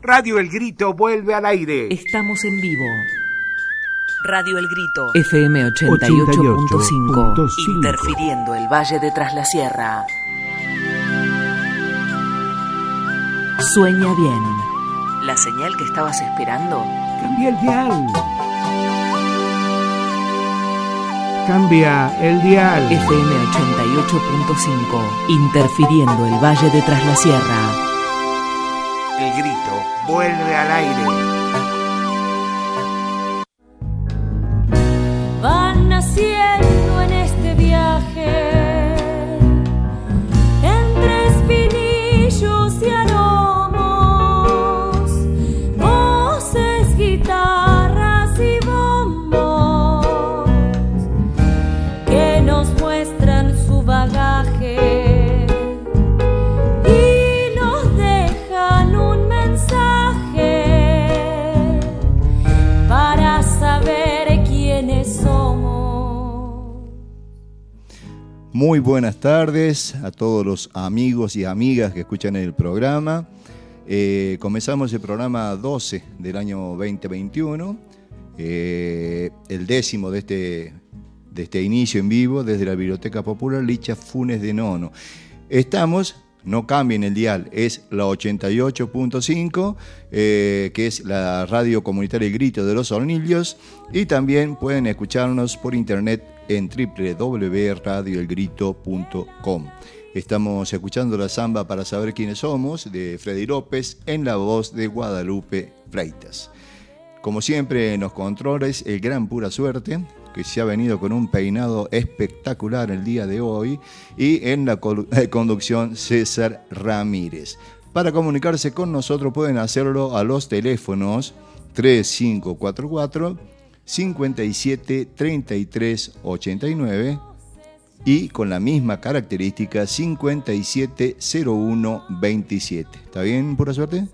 Radio El Grito vuelve al aire. Estamos en vivo. Radio El Grito. FM 88.5. Interfiriendo el Valle de Tras la Sierra. Sueña bien. ¿La señal que estabas esperando? Cambia el dial. Cambia el dial. FM 88.5. Interfiriendo el Valle de Tras la Sierra. El Grito vuelve al aire. Van naciendo en este viaje entre espinillos y aromos, voces, guitarras y bombos que nos muestran su bagaje. Muy buenas tardes a todos los amigos y amigas que escuchan el programa. Comenzamos el programa 12 del año 2021, el 10º de este inicio en vivo desde la Biblioteca Popular Licha Funes de Nono. Estamos, no cambien el dial, es la 88.5, que es la radio comunitaria El Grito de los Hornillos, y también pueden escucharnos por internet en www.radioelgrito.com. Estamos escuchando la samba Para saber quiénes somos, de Freddy López, en la voz de Guadalupe Freitas. Como siempre, en los controles, el gran Pura Suerte, que se ha venido con un peinado espectacular el día de hoy, y en la conducción César Ramírez. Para comunicarse con nosotros pueden hacerlo a los teléfonos 3544 57 33 89 y con la misma característica 5701 27. ¿Está bien, Pura Suerte?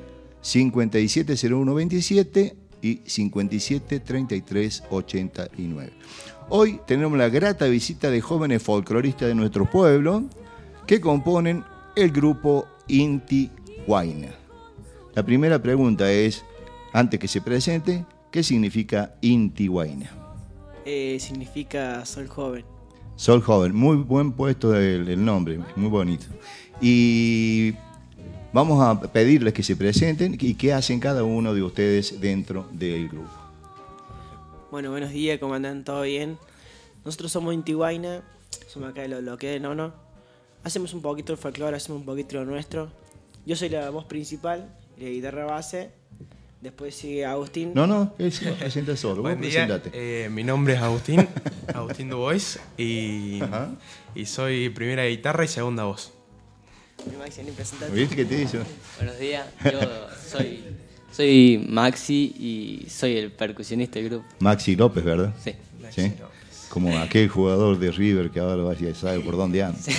5701 27 y 57 33 89. Hoy tenemos la grata visita de jóvenes folcloristas de nuestro pueblo que componen el grupo Inti Huayna. La primera pregunta es, antes que se presente, ¿qué significa Inti Huayna? Significa sol joven. Sol joven, muy buen puesto el nombre, muy bonito. Y vamos a pedirles que se presenten y qué hacen cada uno de ustedes dentro del grupo. Bueno, buenos días, ¿cómo andan? ¿Todo bien? Nosotros somos Inti Huayna, somos acá de lo que es de Nono. Hacemos un poquito de folclore, hacemos un poquito de lo nuestro. Yo soy la voz principal, la guitarra base. Después sigue Agustín. No, presenta solo. Buen día, mi nombre es Agustín, Agustín Dubois, y soy primera guitarra y segunda voz. ¿Viste qué te dice? Buenos días, yo soy Maxi y soy el percusionista del grupo. Maxi López, ¿verdad? Sí. ¿Sí? Como aquel jugador de River que ahora ya sabe por dónde anda. Sí.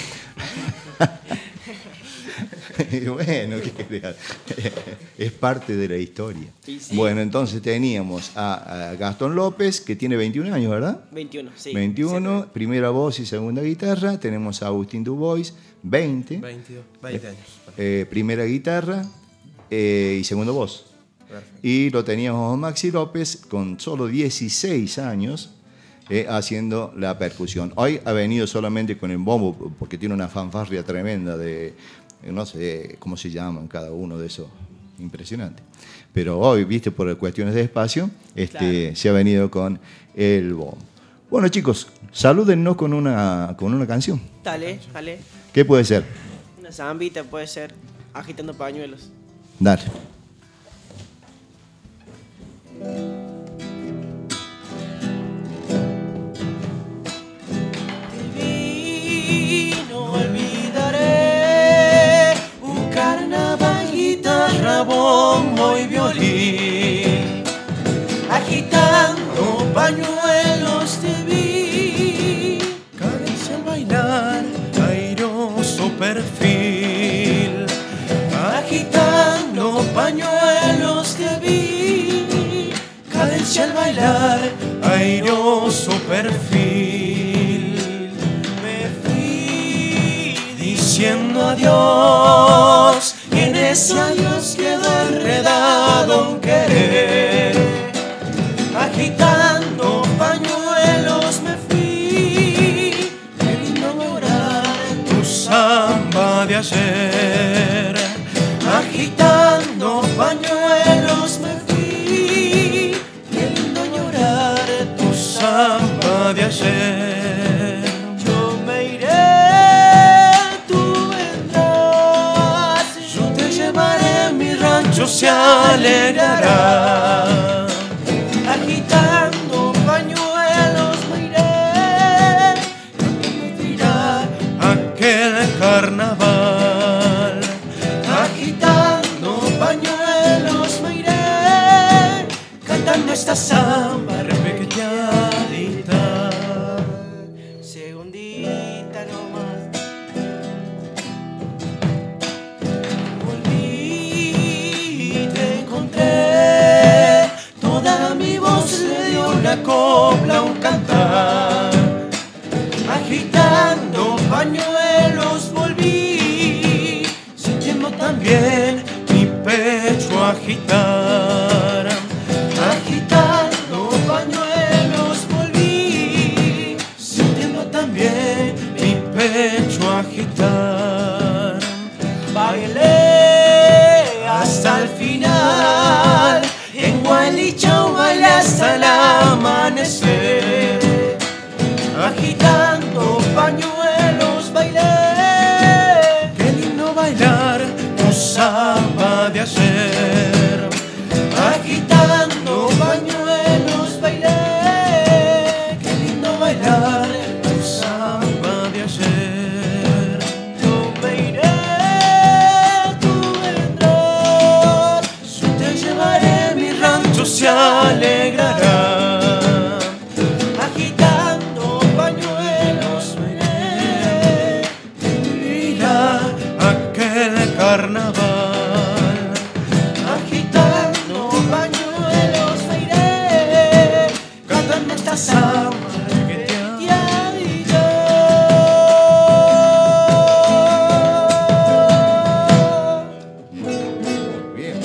Bueno, es parte de la historia. Sí. Bueno, entonces teníamos a Gastón López, que tiene 21 años, ¿verdad? 21, sí. 21, sí. Primera voz y segunda guitarra. Tenemos a Agustín Dubois, 20 años. Primera guitarra y segunda voz. Perfecto. Y lo teníamos a Maxi López, con solo 16 años, haciendo la percusión. Hoy ha venido solamente con el bombo, porque tiene una fanfarria tremenda de... No sé cómo se llaman cada uno de esos, impresionante. Pero hoy, viste, por cuestiones de espacio, claro, se ha venido con el bombo. Bueno, chicos, salúdennos con una canción. Dale. ¿Qué puede ser? Una zambita puede ser, agitando pañuelos. Dale. Bombo y violín, agitando pañuelos te vi, cadencia al bailar, airoso perfil, agitando pañuelos te vi, cadencia al bailar, airoso perfil, me fui diciendo adiós. En ese adiós quedó enredado de ayer. Agitando pañuelos me fui, viendo llorar tu samba de ayer. Yo me iré, tú vendrás, yo te llevaré, mi rancho se alegrará. Agitando pañuelos me iré, me dirá aquel carnaval. Agitando pañuelos me iré, cantando esta samba repequeteadita, segundita nomás. Volví, te encontré, toda mi voz le dio una copla, un cantar. Agitando pañuelos volví, sintiendo también mi pecho agitar. Agitando pañuelos volví, sintiendo también mi pecho agitar. Bailé hasta el final, en Gualichao bailé hasta el amanecer. Agitando pañuelos bailé, qué lindo bailar tu samba de ayer. Agitando pañuelos bailé, qué lindo bailar tu samba de ayer. Yo me iré, tú vendrás, yo te llevaré, mi rancho se alegrará. Agitando pañuelos me iré, mira aquel carnaval. Agitando pañuelos me iré, cantando esta samba que te adicta. Bien.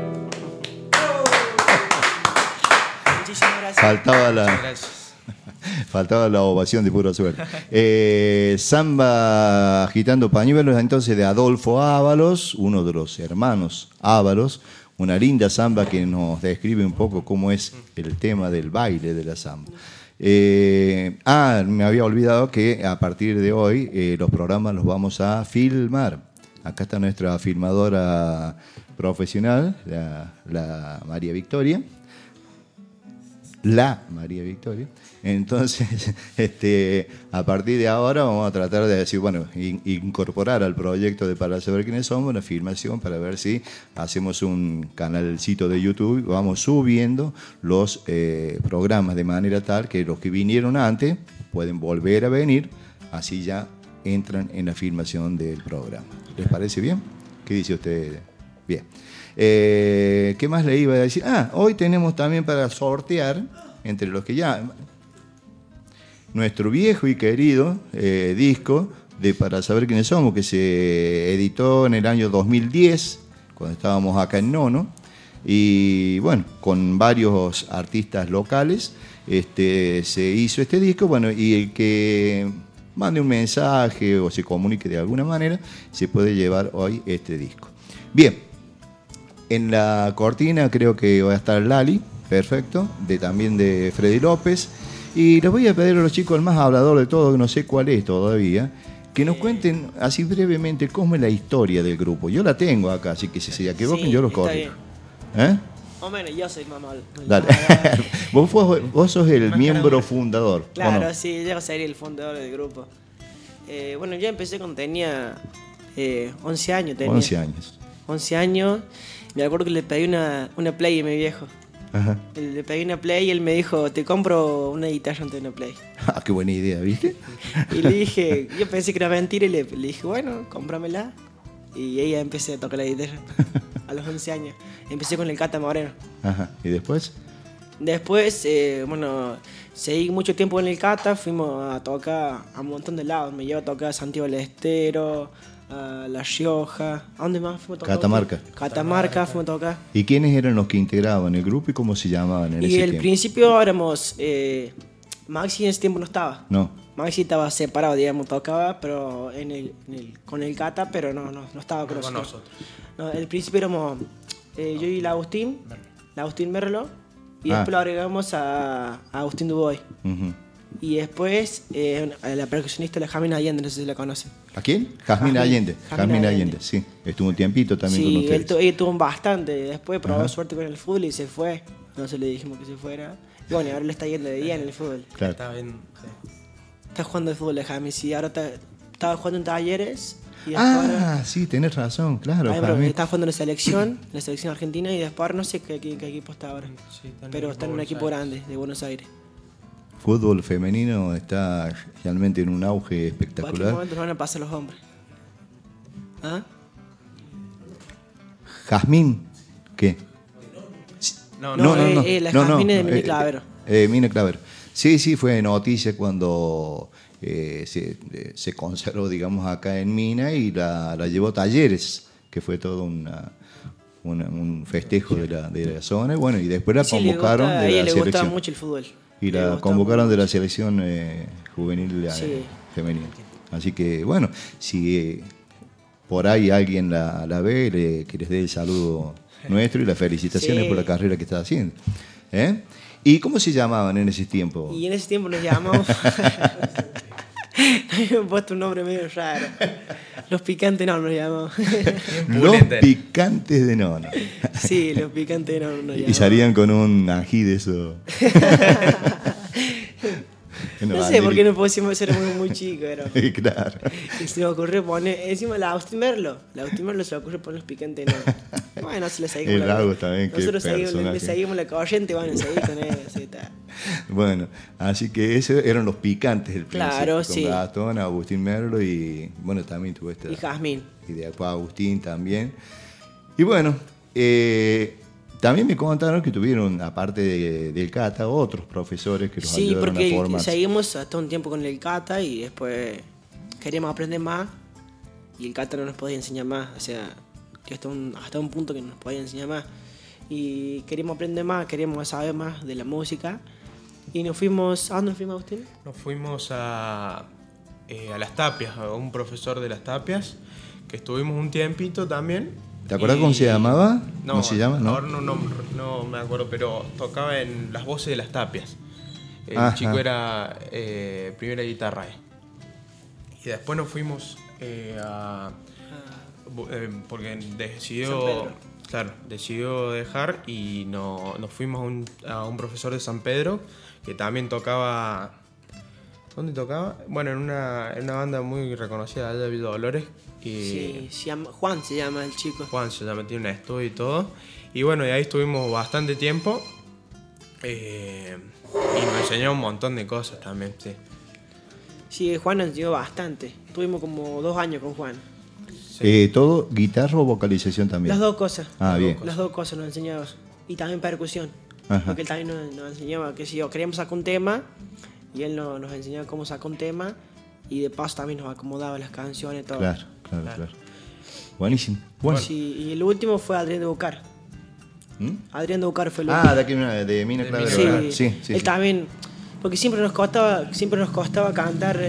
Muchísimas gracias. Faltaba la ovación de pura suerte. Samba agitando pañuelos, entonces, de Adolfo Ábalos, uno de los hermanos Ábalos. Una linda samba que nos describe un poco cómo es el tema del baile de la samba. Me había olvidado que a partir de hoy los programas los vamos a filmar. Acá está nuestra filmadora profesional, la María Victoria. La María Victoria. Entonces, a partir de ahora vamos a tratar de decir, incorporar al proyecto de Para Saber Quiénes Somos una filmación para ver si hacemos un canalcito de YouTube, vamos subiendo los programas de manera tal que los que vinieron antes pueden volver a venir, así ya entran en la filmación del programa. ¿Les parece bien? ¿Qué dice usted? Bien. ¿Qué más le iba a decir? Hoy tenemos también para sortear, entre los que ya... nuestro viejo y querido disco de Para Saber Quiénes Somos, que se editó en el año 2010, cuando estábamos acá en Nono, y bueno, con varios artistas locales se hizo este disco, y el que mande un mensaje o se comunique de alguna manera, se puede llevar hoy este disco. Bien, en la cortina creo que va a estar Lali, perfecto, también de Freddy López. Y les voy a pedir a los chicos, el más hablador de todo, que no sé cuál es todavía, que nos cuenten así brevemente cómo es la historia del grupo. Yo la tengo acá, así que si se equivoquen yo los corrijo. O menos, yo soy mamá. Dale. Vos sos el miembro fundador. Claro, sí, yo sería el fundador del grupo. Yo empecé cuando tenía 11 años. 11 años. Me acuerdo que le pedí una Play a mi viejo. Ajá. Le pedí una Play y él me dijo, te compro una guitarra antes de una Play. Qué buena idea, ¿viste? Y le dije, yo pensé que era mentira y le dije, bueno, cómpramela. Y ella empecé a tocar la guitarra a los 11 años. Empecé con el Cata Moreno. Ajá. ¿Y después? Después, seguí mucho tiempo en el Cata, fuimos a tocar a un montón de lados. Me llevo a tocar a Santiago del Estero, a La Rioja. ¿A dónde más fuimos a tocar? Catamarca fuimos a tocar. ¿Y quiénes eran los que integraban el grupo y cómo se llamaban en ese tiempo? Y al principio éramos... Maxi en ese tiempo no estaba. No. Maxi estaba separado, digamos, tocaba, pero con el Cata, pero no estaba con nosotros. No, al principio éramos yo y el Agustín Merlo, y después lo agregamos a Agustín Dubois. Uh-huh. Y después a la percusionista, la Jasmine Allende, no sé si la conocen. ¿A quién? Jasmine Allende. Jasmine Allende, sí. Estuvo un tiempito también con ustedes. Sí, él tuvo bastante. Después probó suerte con el fútbol y se fue. No se le dijimos que se fuera. Y bueno, ahora le está yendo de día en el fútbol. Claro. Está jugando el fútbol de Jasmine, sí. Ahora estaba jugando en Talleres. Y ahora, sí, tenés razón, claro. Está jugando en la selección argentina, y después no sé qué equipo está ahora. Sí, pero está en un equipo grande, de Buenos Aires. Fútbol femenino está realmente en un auge espectacular. ¿En qué momento van a pasar los hombres? ¿Ah? Jazmín, ¿qué? No, la Jazmín es de Mine Clavero. Mine Clavero. Sí, fue noticia cuando se conservó, digamos, acá en Mina, y la llevó Talleres, que fue todo un festejo de la zona. Y bueno, y después la convocaron de la selección. Le gustaba mucho el fútbol. Y la convocaron de la selección juvenil femenina. Así que, bueno, si por ahí alguien la ve, que les dé el saludo nuestro y las felicitaciones por la carrera que está haciendo. ¿Y cómo se llamaban en ese tiempo? Y en ese tiempo nos llamamos... Habían puesto un nombre medio raro. Los Picantes no nos llamamos. Los Picantes de Nono. Sí, los Picantes de Nono nos llamamos. Y salían con un ají de eso. No sé por qué no pusimos ser muy chico, pero... Claro. Y se me ocurrió poner... Encima la Agustín Merlo se le ocurrió poner Los Picantes de Nono. Bueno, se le seguimos. El Lago también, nosotros le seguimos la corriente, bueno, seguimos con él, así está. Bueno, así que esos eran los Picantes del principio. Claro, con Gastón, Agustín Merlo y, bueno, también tuvo esta... Y Jazmín. Y después Agustín también. Y bueno, también me contaron que tuvieron, aparte del Cata, otros profesores que los ayudaron a formarse. Sí, porque seguimos hasta un tiempo con el Cata y después queríamos aprender más y el Cata no nos podía enseñar más. O sea, que hasta un punto que no nos podía enseñar más. Y queríamos aprender más, queríamos saber más de la música. Y nos fuimos... ¿A dónde nos fuimos, Agustín? Nos fuimos a Las Tapias, a un profesor de Las Tapias, que estuvimos un tiempito también. ¿Te acuerdas cómo se llamaba? No, ¿Cómo se llama? Ahora no me acuerdo, pero tocaba en las voces de Las Tapias. El chico era primera guitarra. Y después nos fuimos porque decidió dejar y nos fuimos a un profesor de San Pedro que también tocaba. ¿Dónde tocaba? Bueno, en una banda muy reconocida allá de Villa Dolores. Sí, Juan se llama el chico. Juan se llama, tiene un estudio y todo. Y bueno, y ahí estuvimos bastante tiempo. Y nos enseñó un montón de cosas también, sí. Sí, Juan nos enseñó bastante. Tuvimos como 2 años con Juan. Sí. ¿Todo guitarra o vocalización también? Las 2 cosas. Bien. Las 2 cosas nos enseñaba. Y también percusión. Porque él también nos enseñaba que si queríamos sacar un tema, y él nos enseñaba cómo sacar un tema, y de paso también nos acomodaba las canciones y todo. Claro. Buenísimo. Bueno. Sí, y el último fue Adrián de Bucar. Adrián de Bucar fue el último. De aquí de Mina Clavero. Sí. Él también, porque siempre nos costaba cantar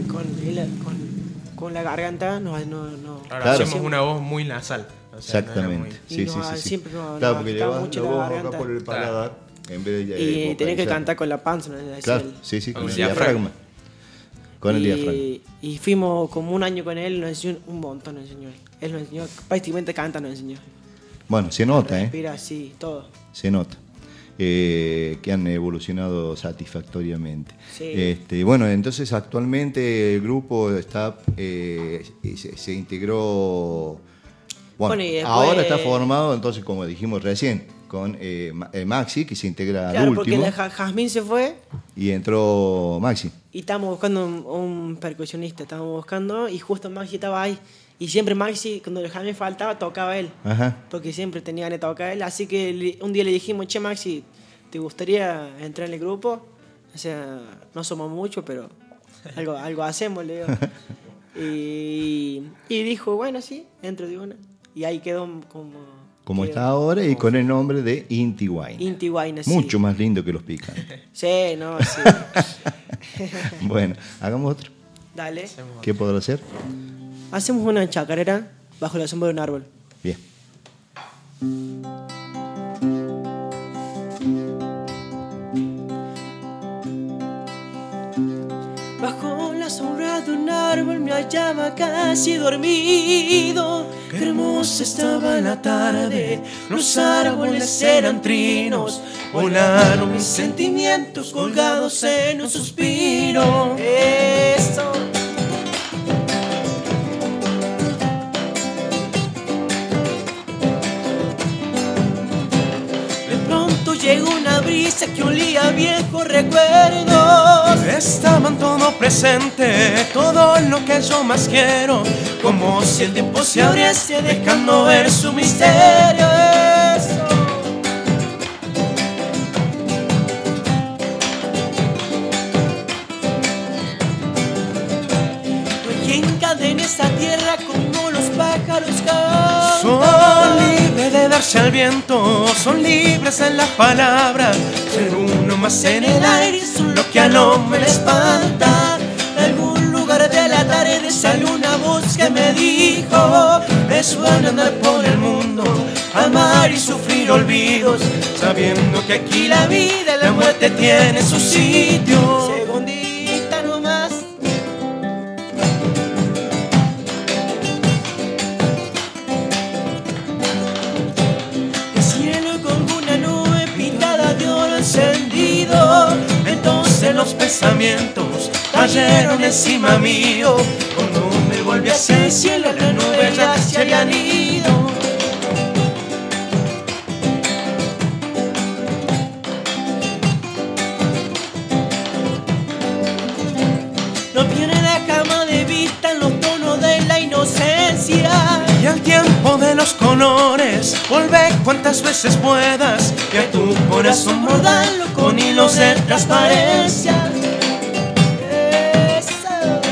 con la garganta. Ahora hacemos una voz muy nasal. O sea, exactamente. Sí. Siempre claro, porque le mucho la garganta acá por el paladar. En vez de y tenés que cantar con la panza. Claro, sí, con el diafragma. Con el diafragma. Y fuimos como un año con él, nos enseñó un montón, Él nos enseñó, prácticamente canta, nos enseñó. Bueno, se nota, respira, sí, todo. Se nota. Que han evolucionado satisfactoriamente. Sí. Bueno, entonces actualmente el grupo está se integró. Bueno, después, ahora está formado, entonces, como dijimos recién, con Maxi, que se integra al último. Claro, porque Jazmín se fue. Y entró Maxi. Y estábamos buscando un percusionista, y justo Maxi estaba ahí. Y siempre Maxi, cuando Jazmín faltaba, tocaba él. Porque siempre tenía ganas de tocar él. Así que un día le dijimos, che, Maxi, ¿te gustaría entrar en el grupo? O sea, no somos muchos, pero algo hacemos, le digo. Y dijo, bueno, sí, entro de una. Y ahí quedó como está ahora y con el nombre de Inti Wayna. Inti Wayna, sí. Mucho más lindo que los Picantes. Sí, no, sí. Bueno, hagamos otro. Dale. ¿Qué podrá hacer? Hacemos una chacarera bajo la sombra de un árbol. Bien. Bajo la sombra de un árbol me hallaba casi dormido. Qué hermosa estaba la tarde, los árboles eran trinos, volaron mis sentimientos colgados en un suspiro. Eso. De pronto llegó una brisa que olía a viejos recuerdos. Estaban todo presente, todo lo que yo más quiero, como si el tiempo se abriese dejando ver su misterio. Eso. No hay quien encadene esa tierra como los pájaros cantan. Son libres de darse al viento, son libres en las palabras, ser uno más en el aire es lo que al hombre le espanta. De algún lugar de la tarde salió una voz que me dijo: es bueno andar por el mundo, amar y sufrir olvidos, sabiendo que aquí la vida y la muerte tiene su sitio. Segundita nomás. El cielo con una nube pintada de oro encendido. Entonces los pensamientos cayeron encima mío, cuando me volví hacia el cielo las nubes ya se habían ido. No pierde la cama de vista en los tonos de la inocencia. Y al tiempo de los colores, volvé cuantas veces puedas, y a tu corazón mordarlo con hilos de transparencia. Eso.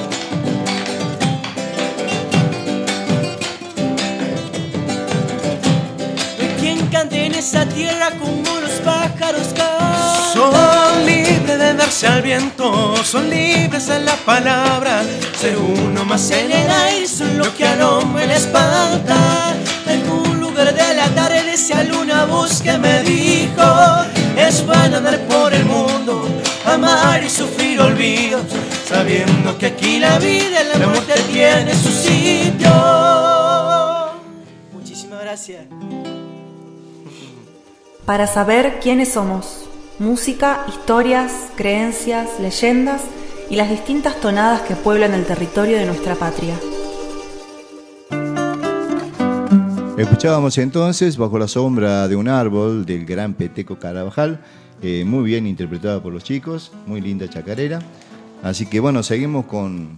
No hay quien cante en esa tierra como los pájaros cantan. Son libres de darse al viento, son libres en la palabra, ser uno más en el aire son lo que al hombre le espanta. De algún lugar de la tarde salió una voz que me dijo: es bueno andar por el mundo, amar y sufrir olvidos, sabiendo que aquí la vida y la muerte tiene su sitio. Muchísimas gracias. Para saber quiénes somos, música, historias, creencias, leyendas y las distintas tonadas que pueblan el territorio de nuestra patria. Escuchábamos entonces Bajo la sombra de un árbol del gran Peteco Carabajal, muy bien interpretada por los chicos, muy linda chacarera. Así que bueno, seguimos con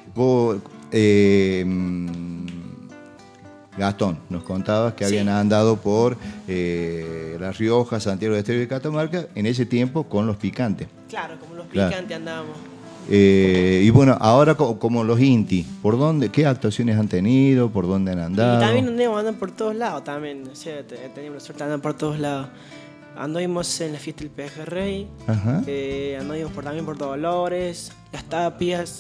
Gastón. Nos contabas que habían andado por La Rioja, Santiago del Estero y Catamarca, en ese tiempo con los picantes. Claro, como los Claro. picantes andábamos. Y bueno, ahora como los Inti, ¿por dónde, qué actuaciones han tenido? ¿Por dónde han andado? Y también andan por todos lados también. O sea, teníamos la suerte de andar por todos lados. Anduvimos en la fiesta del Pejerrey. Ajá. Anduvimos también por Dolores, Las Tapias.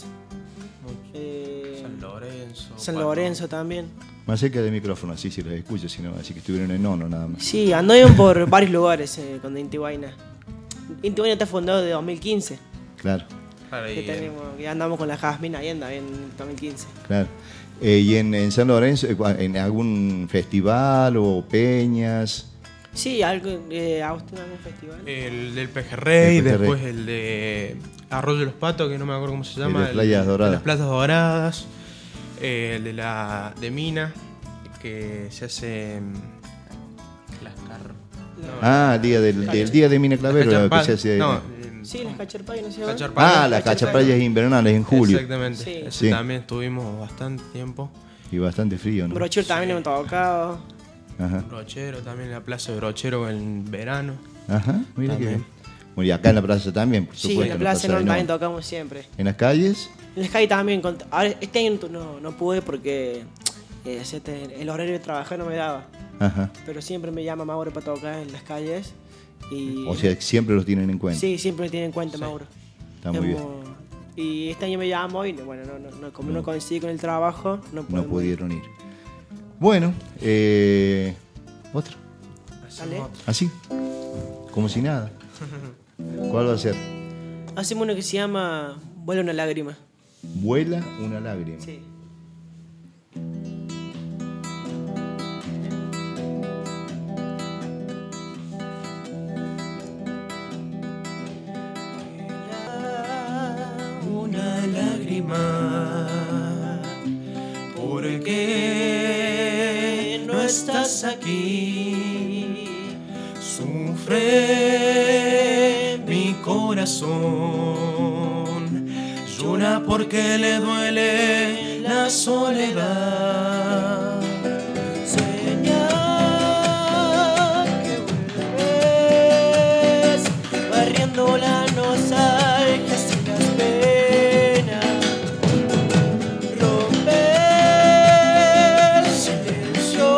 San Lorenzo también. Más cerca del micrófono, así si los escucho, sino así que estuvieron en Nono nada más. Sí, anduvimos por varios lugares con Intihuayna. Intihuayna está fundado de 2015. Claro. Que andamos con la Jasmine ahí en 2015. Claro. ¿Y en San Lorenzo, en algún festival o peñas? Sí, algo, Agustín, algún festival. El del Pejerrey, El Pejerrey. después el de Arroyo de los Patos, que no me acuerdo cómo se llama. El de Playas Doradas. De las Playas Doradas. El de Mina, que se hace... El día del día de Mina Clavero, que se hace... Sí, las cacharpayas, ¿no se llama? Las cacharpayas invernales en julio. Exactamente. Sí. Ese Sí. también estuvimos bastante tiempo. Y bastante frío, ¿no? Brochero también hemos tocado. Ajá. Brochero también, la plaza de Brochero en verano. Ajá, mira que También. bien. Bueno, y acá en la plaza también, por Sí, supuesto. en la plaza Plaza de también Nono. tocamos siempre. ¿En las calles? En la calle también. Ahora, este año no pude porque el horario de trabajar no me daba. Ajá. Pero siempre me llama Mauro para tocar en las calles. Y O sea, siempre los tienen en cuenta. sí, siempre me tiene en cuenta Mauro. Está muy bien. Y este año me llamó y bueno, como no coincidí con el trabajo, no pudieron ir. Bueno, otra. ¿Sale? Así, como si nada. ¿Cuál va a ser? Hacemos uno que se llama Vuela una lágrima. Vuela una lágrima. Sí. Una lágrima, porque no estás aquí. Sufre mi corazón, llora porque le duele la soledad. Señal que vuelves, barriendo la nostalgia sin las penas. Romper el silencio,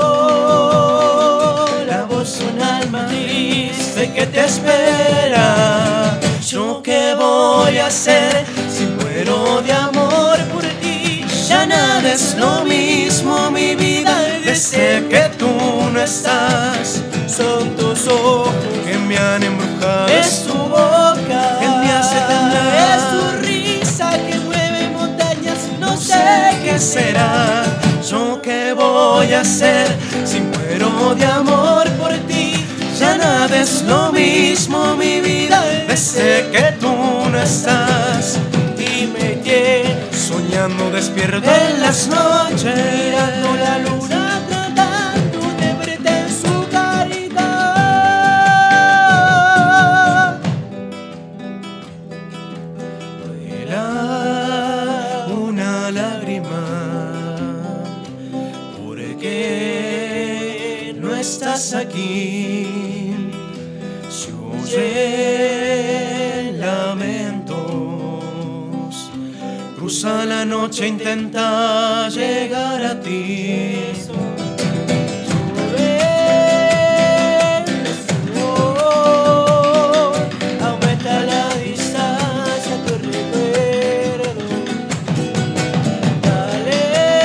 la voz de un alma triste que te espera. ¿Yo qué voy a hacer si muero de amor por ti? Ya nada es lo mismo, mi vida, desde que tú no estás. Son tus ojos que me han embrujado, es tu boca que me hace temblar, es tu risa que mueve montañas. No sé qué será. ¿Yo qué voy a hacer si muero de amor por ti? Ya nada es lo mismo, mi vida, desde que tú no estás. Y me tienes soñando despierto en las noches, mirando la luna, tratando de verte en su caridad. Vuela una lágrima, porque no estás aquí. Se oyen lamentos, cruza la noche, intenta llegar a ti. Aumenta la distancia, tu recuerdo. Dale,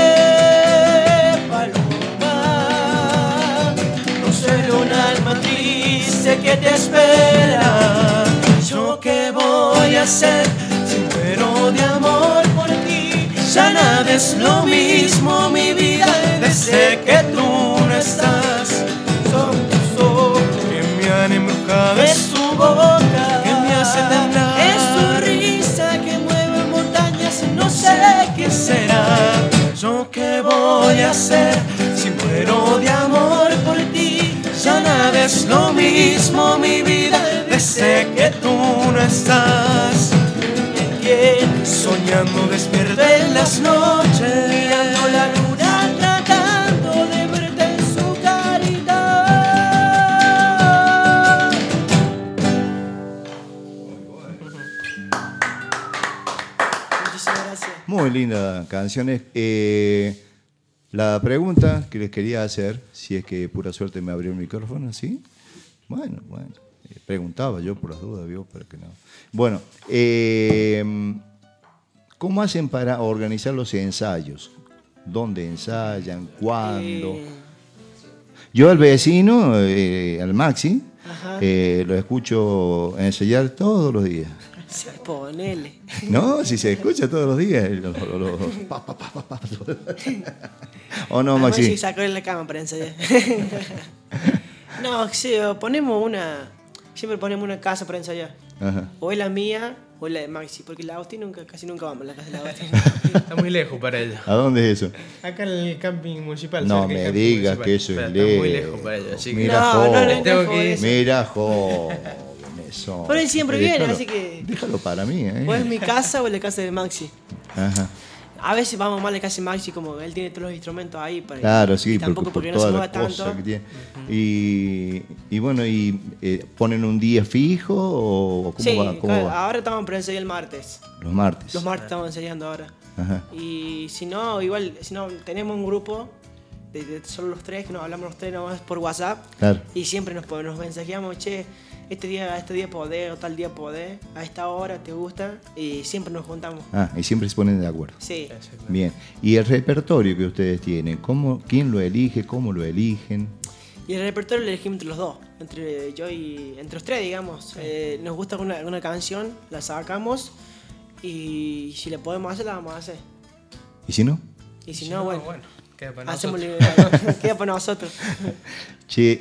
paloma, no ser un alma triste que te espera. ¿Yo qué voy a hacer si muero de amor por ti? Ya nada es lo mismo, mi vida, desde que tú no estás. Son tus ojos que me han embrujado, es tu boca que me hace temblar, es tu risa que mueve montañas. No sé qué será. ¿Yo qué voy a hacer si muero de amor por ti? Ya nada es lo mismo, mi vida, desde que tú no estás. Soñando despierto en las noches, mirando la luna, tratando de verte en su caridad. Muchísimas gracias. Muy linda canciones. La pregunta que les quería hacer, si es que pura suerte me abrió el micrófono, ¿sí? Bueno. Preguntaba yo por las dudas, ¿vio? Pero que no. Bueno, ¿cómo hacen para organizar los ensayos? ¿Dónde ensayan? ¿Cuándo? Yo al vecino, al Maxi, lo escucho ensayar todos los días. Ponele. No, si se escucha todos los días. ¿O no, Maxi? Sí, sacó en la cama para ensayar. No, sí, siempre ponemos una casa para ensayar. Ajá. O es la mía o es la de Maxi, porque la Agustín casi nunca vamos a la casa de la Agustín. Está muy lejos para ella. ¿A dónde es eso? Acá en el camping municipal. No me digas que eso es lejos. Está muy lejos para ella. Así que Mira, joven. Pero él siempre viene, así que... Déjalo para mí, ¿eh? O es mi casa o es la casa de Maxi. Ajá. A veces vamos mal a la casa de Maxi, como él tiene todos los instrumentos ahí. Claro, sí, tampoco porque no se mueva tanto. Que tiene. Y bueno, ¿ponen un día fijo o cómo va? Ahora estamos para ensayar el martes. Los martes. Los martes estamos ensayando ahora. Ajá. Y si no, tenemos un grupo de solo los tres, que nos hablamos los tres nomás por WhatsApp. Claro. Y siempre nos mensajeamos, che, este día podés o tal día podés, a esta hora te gusta y siempre nos juntamos. Y siempre se ponen de acuerdo. Sí. Bien. ¿Y el repertorio que ustedes tienen? ¿Quién lo elige? ¿Cómo lo eligen? Y el repertorio lo elegimos entre los dos, entre los tres, digamos. Nos gusta una canción, la sacamos y si la podemos hacer, la vamos a hacer. ¿Y si no? Y si no, bueno, queda para hacemos nosotros. queda para nosotros. Che,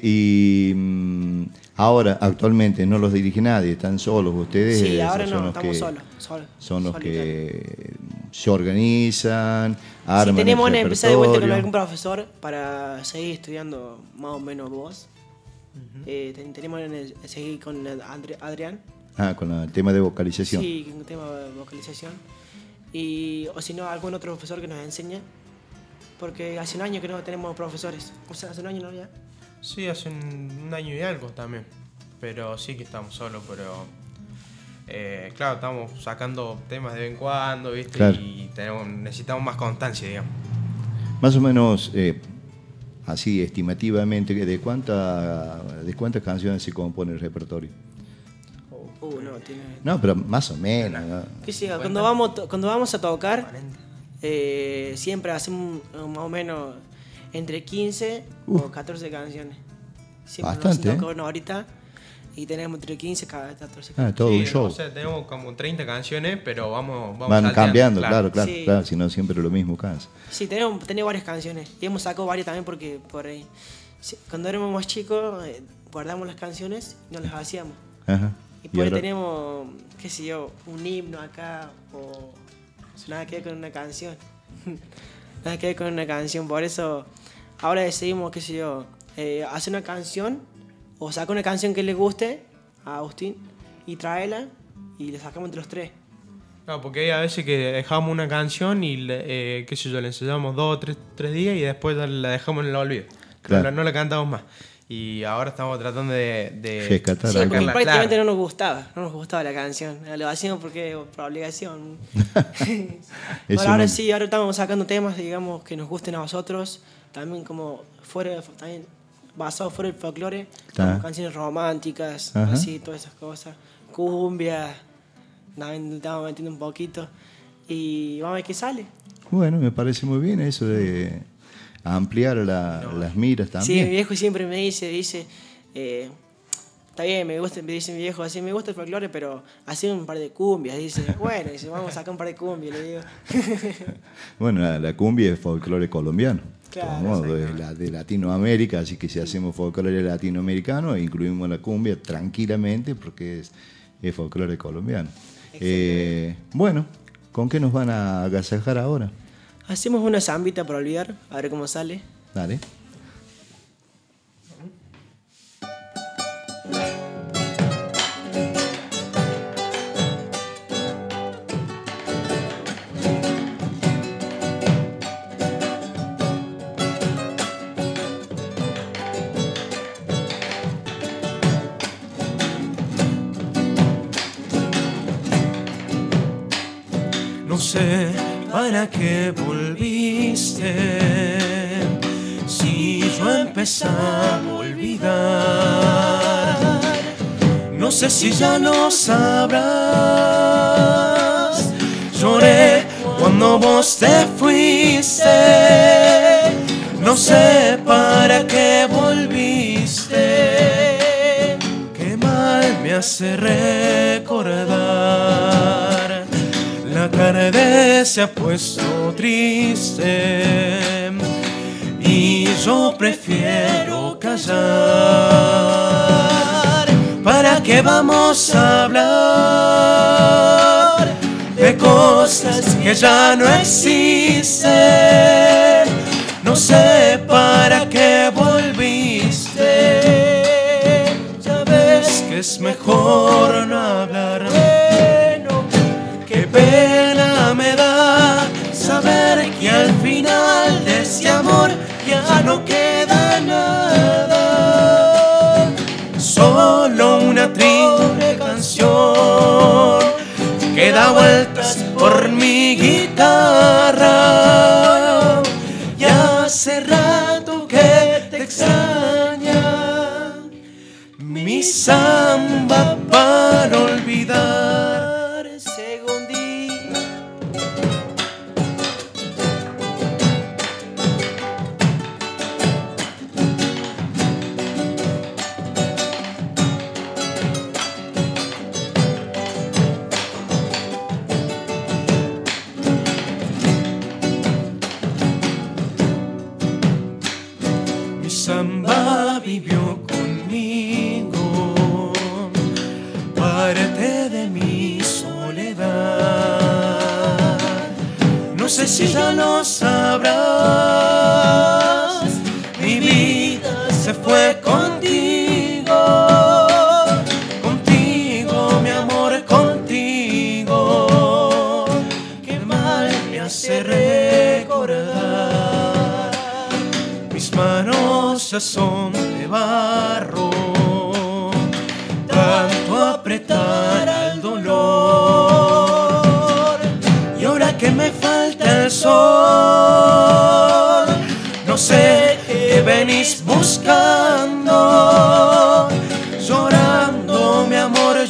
y ahora, actualmente, no los dirige nadie, están solos ustedes. Sí, ahora son no, los estamos que, solos. Son los que se organizan, arman Si tenemos el que empezar de vuelta con repertorio. algún profesor para seguir estudiando más o menos voz. Tenemos que seguir con Adrián. Con el tema de vocalización. Sí, un tema de vocalización. O si no, algún otro profesor que nos enseñe. Porque hace un año que no tenemos profesores. O sea, hace un año no ya. Sí, hace un año y algo también. Pero sí que estamos solos, pero... claro, estamos sacando temas de vez en cuando, ¿viste? Claro. Y necesitamos más constancia, digamos. Más o menos, así estimativamente, ¿de cuántas canciones se compone el repertorio? No, tiene... No, pero más o menos, ¿no? ¿Qué sé yo? Cuando vamos a tocar, siempre hacemos más o menos entre 15 o 14 canciones. Siempre Bastante, nos tocó ahorita y tenemos entre 15 y 14 canciones. Todo un Sí, show. O sea, tenemos como 30 canciones, pero vamos Van salteando, cambiando, claro, Sí. si no siempre lo mismo cansa. Sí, tenemos varias canciones y hemos sacado varias también porque por ahí, cuando éramos más chicos guardamos las canciones y no las hacíamos. Ajá. Y por ahí ahora- tenemos, qué sé yo, un himno acá o nada que ver con una canción. Nada que ver con una canción, por eso ahora decidimos, qué sé yo, hacer una canción o sacar una canción que le guste a Agustín y traerla y la sacamos entre los tres. Claro, porque hay a veces que dejamos una canción y, qué sé yo, la ensayamos 2 o 3 días y después la dejamos en el olvido. Claro. No la cantamos más. Y ahora estamos tratando de Rescatar Sí, porque algo. prácticamente no nos gustaba la canción. Lo hacíamos porque por obligación. Eso Ahora no- sí, ahora estamos sacando temas, digamos, que nos gusten a nosotros, también como también basados fuera del folclore, como Ah. canciones románticas, Ajá. así, todas esas cosas, cumbia, también estamos metiendo un poquito y vamos a ver qué sale. Bueno, me parece muy bien eso de ampliar las miras Sí, también. mi viejo siempre me dice, está bien, me dice mi viejo, así me gusta el folclore, pero hacer un par de cumbias, dice, bueno, dice, vamos a sacar un par de cumbias, le digo. Bueno, la cumbia es folclore colombiano. Claro, De todos modos, es de Latinoamérica, así que si hacemos folclore latinoamericano, incluimos la cumbia tranquilamente porque es folclore colombiano. Bueno, ¿con qué nos van a agasajar ahora? Hacemos una zambita para olvidar, a ver cómo sale. Dale. No sé para qué volviste, si yo empezaba a olvidar. No sé si ya lo sabrás. Lloré cuando vos te fuiste. No sé para qué volviste. Qué mal me hace recordar. La tarde se ha puesto triste y yo prefiero callar. ¿Para qué vamos a hablar de cosas que ya no existen? No sé para qué volviste. Ya ves que es mejor no hablar. Qué pena me da saber que al final de ese amor ya no queda nada. Solo una triste canción que da vueltas por mi guitarra. Y hace rato que te extraña mi mi samba para olvidar. Segundito. Mi samba vivió conmigo, parte de mi soledad. No sé si ya lo sabrás, mi vida se fue contigo, contigo, mi amor, contigo. Qué mal me hace recordar, mis manos ya son de barro, tanto apretar al dolor. Y ahora que me falta el sol, no sé qué venís buscando, llorando, mi amor,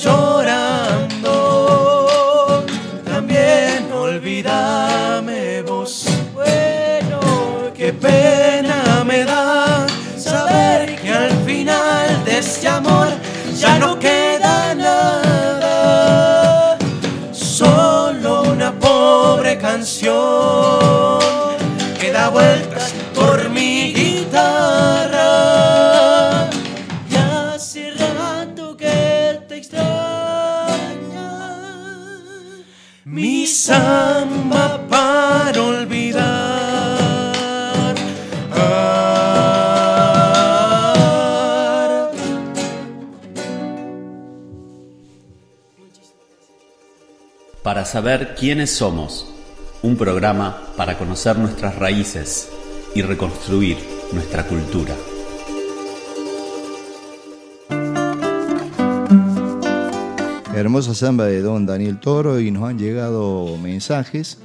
llorando. También olvídame vos. Bueno, qué pena me da saber que al final de este amor ya no queda nada, solo una pobre canción que da vueltas por mi guitarra. Y hace rato que te extraña, mi samba para olvidar. Para saber quiénes somos, un programa para conocer nuestras raíces y reconstruir nuestra cultura. Hermosa samba de don Daniel Toro, y nos han llegado mensajes.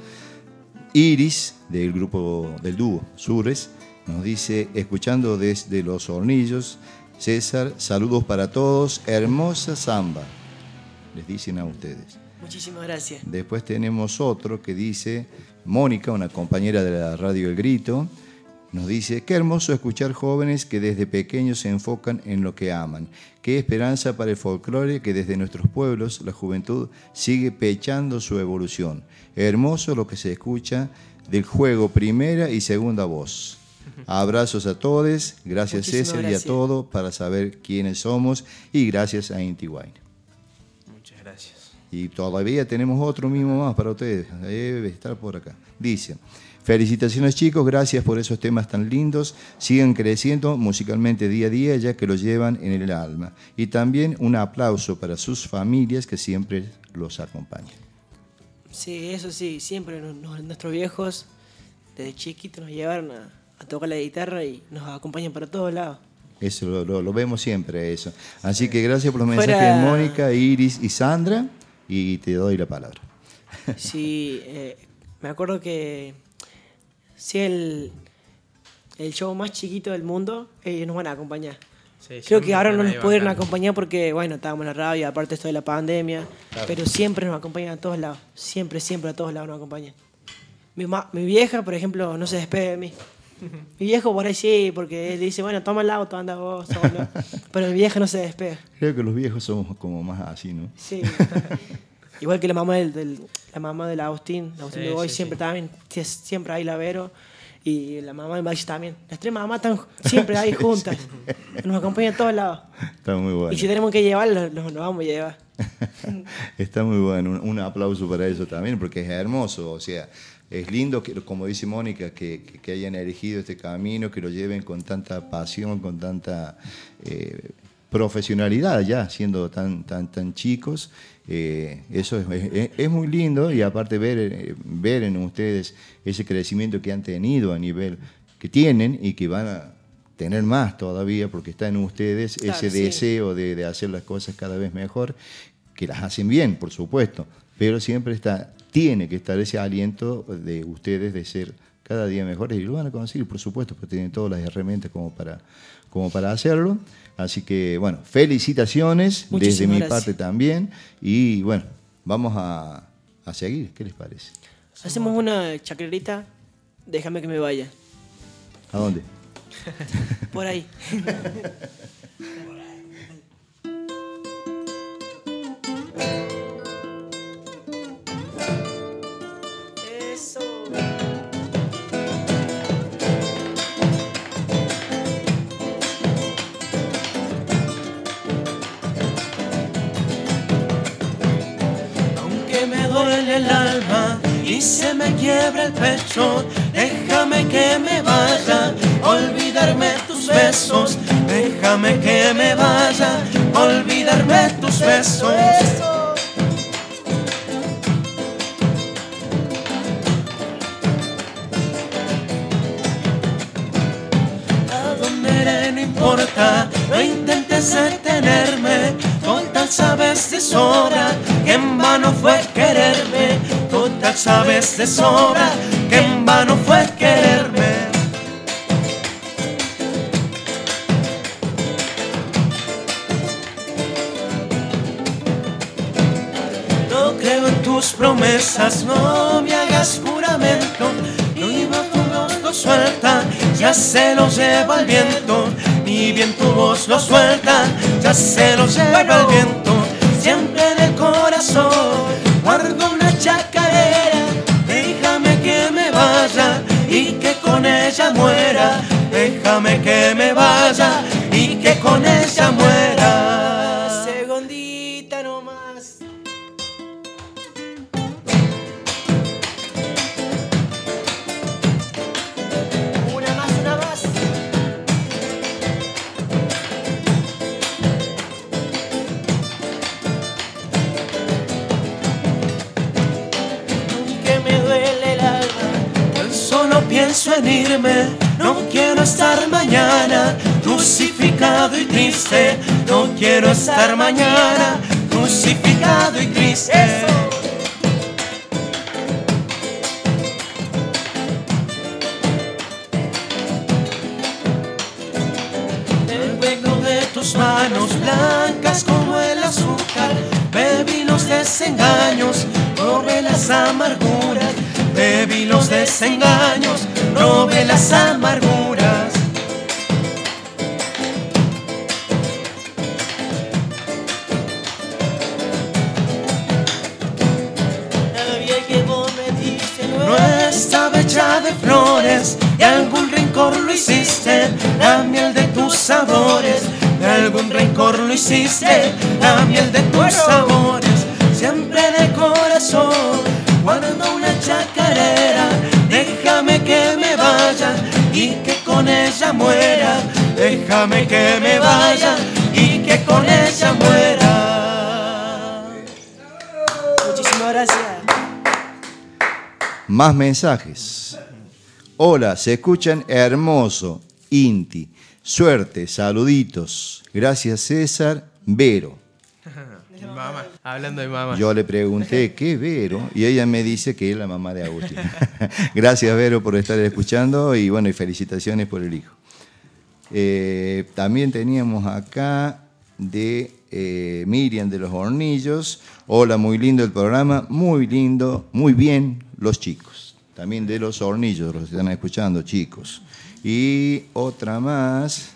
Iris, del grupo del dúo Sures, nos dice, escuchando desde Los Hornillos. César, saludos para todos, hermosa samba, les dicen a ustedes. Muchísimas gracias. Después tenemos otro que dice, Mónica, una compañera de la radio El Grito, nos dice, qué hermoso escuchar jóvenes que desde pequeños se enfocan en lo que aman. Qué esperanza para el folclore que desde nuestros pueblos la juventud sigue pechando su evolución. Hermoso lo que se escucha del juego primera y segunda voz. Abrazos a todos, gracias César y a todo para saber quiénes somos, y gracias a Inti Huayna. Muchas gracias. Y todavía tenemos otro mismo más para ustedes, debe estar por acá. Dice, felicitaciones chicos, gracias por esos temas tan lindos, sigan creciendo musicalmente día a día ya que los llevan en el alma. Y también un aplauso para sus familias que siempre los acompañan. Sí, eso sí, siempre nuestros viejos desde chiquitos nos llevaron a tocar la guitarra y nos acompañan para todos lados. Eso lo vemos siempre, eso. Así que gracias por los mensajes de Mónica, Iris y Sandra, y te doy la palabra. Sí, me acuerdo que si el show más chiquito del mundo, ellos nos van a acompañar. Sí, creo que ahora no nos pudieron acompañar porque, bueno, estábamos en la radio, aparte esto de la pandemia, claro. Pero siempre nos acompañan a todos lados, siempre a todos lados nos acompañan. Mi vieja, por ejemplo, no se despide de mí. Mi viejo por ahí sí, porque él dice, bueno, toma el auto, anda vos solo. Pero mi vieja no se despega. Creo que los viejos somos como más así, ¿no? Sí. Igual que la mamá la mamá de Agustín sí, de Boy, siempre también, siempre ahí la Vero. Y la mamá de Maxi también. Las tres mamás están siempre ahí juntas. Nos acompañan a todos lados. Está muy bueno. Y si tenemos que llevarlo, nos vamos a llevar. Está muy bueno. Un aplauso para eso también, porque es hermoso. O sea, es lindo, que, como dice Mónica, que hayan elegido este camino, que lo lleven con tanta pasión, con tanta profesionalidad ya, siendo tan chicos. Eso es muy lindo, y aparte ver en ustedes ese crecimiento que han tenido a nivel que tienen y que van a tener más todavía, porque está en ustedes, claro, ese deseo de hacer las cosas cada vez mejor, que las hacen bien, por supuesto, pero siempre tiene que estar ese aliento de ustedes de ser cada día mejores y lo van a conseguir, por supuesto, porque tienen todas las herramientas como para hacerlo. Así que, bueno, felicitaciones desde mi parte también. Y bueno, vamos a seguir. ¿Qué les parece? Hacemos una chacrerita, déjame que me vaya. ¿A dónde? Por ahí. Eso. Aunque me duele el alma y se me quiebra el pecho, déjame que me vaya, olvidarme tus besos, déjame que me vaya, olvidarme tus besos. A donde iré no importa, no intentes detenerme, total sabes de sobra que en vano fue quererme, total sabes de sobra que en vano fue quererme. No creo en tus promesas, no me hagas juramento, ni tu voz lo suelta, ya se lo lleva el viento, ni bien tu voz lo suelta, ya se lo lleva el viento. Siempre en el corazón guardo una chacarera, déjame que me vaya y que con ella muera, déjame que me vaya y que con ella muera. Segundita nomás. Una más, una más. Aunque me duele el alma, tan solo pienso en irme, no quiero estar mañana crucificado y triste, no quiero estar mañana crucificado y triste. El hueco de tus manos blancas como el azúcar, bebí los desengaños, probé las amarguras, bebí los desengaños, probé las amarguras. La piel que vos me diste No estaba hecha de flores, de algún rencor lo hiciste, la miel de tus sabores, de algún rencor lo hiciste, la miel de tus sabores. Siempre de corazón guardo una chacarera, déjame que me vaya y que con ella muera, déjame que me vaya y que con ella muera. Muchísimas gracias. Más mensajes. Hola, se escuchan hermoso. Inti. Suerte, saluditos. Gracias, César. Vero. Mamá, hablando de mamá. Yo le pregunté, ¿qué Vero? Y ella me dice que es la mamá de Agustín. Gracias, Vero, por estar escuchando y bueno, y felicitaciones por el hijo. También teníamos acá de Miriam de los Hornillos. Hola, muy lindo el programa, muy lindo, muy bien los chicos. También de los Hornillos, los que están escuchando, chicos. Y otra más.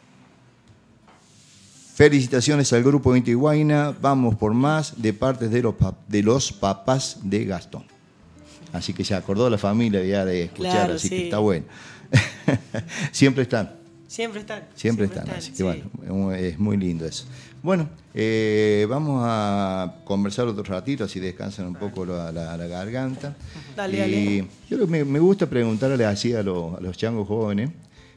Felicitaciones al grupo Inti Huayna, vamos por más de parte de los papás de Gastón. Así que se acordó la familia ya de escuchar, Claro, así sí. que está bueno. Siempre están. Siempre están. Siempre están, así que sí. bueno, es muy lindo eso. Bueno, vamos a conversar otro ratito, así descansan un poco la garganta. Dale, y dale. Yo me gusta preguntarle así a los changos jóvenes,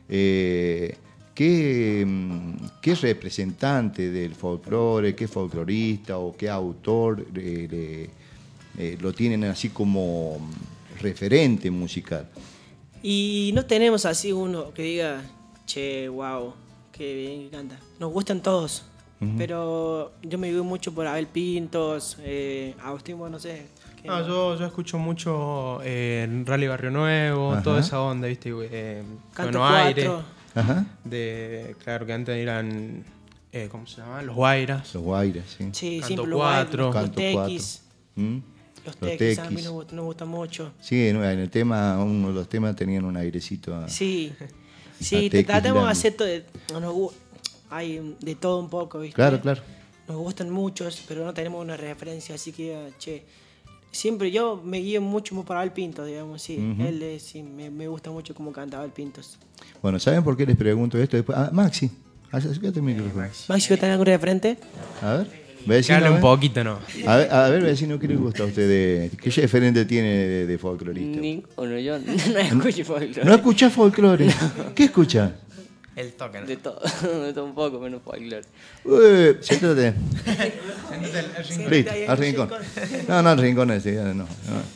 ¿qué representante del folclore, qué folclorista o qué autor lo tienen así como referente musical? Y no tenemos así uno que diga, che, wow, qué bien que canta. Nos gustan todos, pero yo me guío mucho por Abel Pintos, Agustín, bueno, no sé. yo escucho mucho Rally Barrio Nuevo, Ajá. toda esa onda, ¿viste? Canto Buenos Aires. 4. Ajá. Claro, que antes eran, ¿cómo se llama? Los Guairas. Los Guairas, sí. Sí, Canto siempre 4. los Canto tequis. 4. Los tequis a mí nos gustan mucho. Sí, en el tema, uno de los temas tenían un airecito a... Sí, a sí, tequis tratamos de grande. hacer todo, hay de todo un poco, ¿viste? Claro, claro. Nos gustan muchos, pero no tenemos una referencia, así que, siempre yo me guío mucho para el Pinto, digamos, sí. Ujú. Él sí, me gusta mucho cómo cantaba el Pintos. Bueno, ¿saben por qué les pregunto esto? Después, Maxi, acércate al micrófono. Maxi, ¿tenés algún referente? A ver, vecino. Habla un a ver. poquito, ¿no? A ver, vecino, ¿qué le gusta a usted? ¿Qué referente tiene de folclorista? Ninguno, yo no escucho folclore. ¿No escucha folclore? ¿Qué escucha? El toque, ¿no? De todo, de todo un poco, menos folclore. Siéntate. Listo, al rincón. No, al rincón ese, no.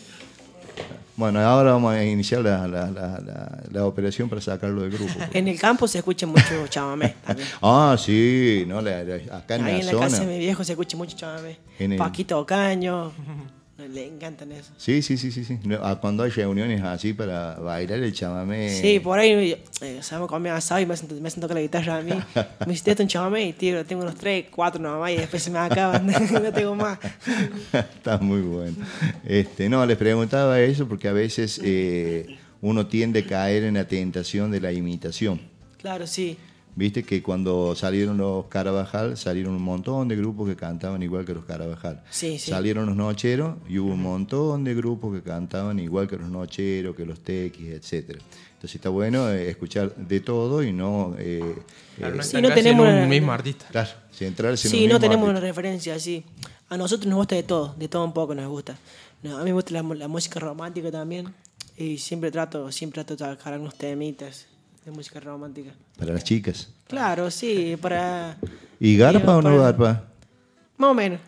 Bueno, ahora vamos a iniciar la operación para sacarlo del grupo. En el campo se escucha mucho chamamé también. Sí, no, acá en Ahí la en la zona. casa de mi viejo se escucha mucho chamamé. En el- Paquito Ocaño, le encantan eso. Sí. Cuando hay reuniones así para bailar el chamamé. Sí, por ahí sabemos comer asado y me siento con la guitarra a mí. Me hiciste un chamamé y tío, tengo unos 3, 4 nomás y después se me acaban, no tengo más. Está muy bueno. No, les preguntaba eso porque a veces uno tiende a caer en la tentación de la imitación. Claro, sí. Viste que cuando salieron los Carabajal, salieron un montón de grupos que cantaban igual que los Carabajal. Sí. Salieron los Nocheros y hubo un montón de grupos que cantaban igual que los Nocheros, que los Tequis, etc. Entonces está bueno escuchar de todo y no... Claro, no Sí, están no casi tenemos en una- un mismo artista. Claro, centrarse en Sí, un no mismo tenemos una artista. referencia así. A nosotros nos gusta de todo un poco nos gusta. No, a mí me gusta la música romántica también y siempre trato de trabajar unos temitas de música romántica. Para las chicas. Claro, sí, para... ¿Y garpa o no para- garpa? Más o menos.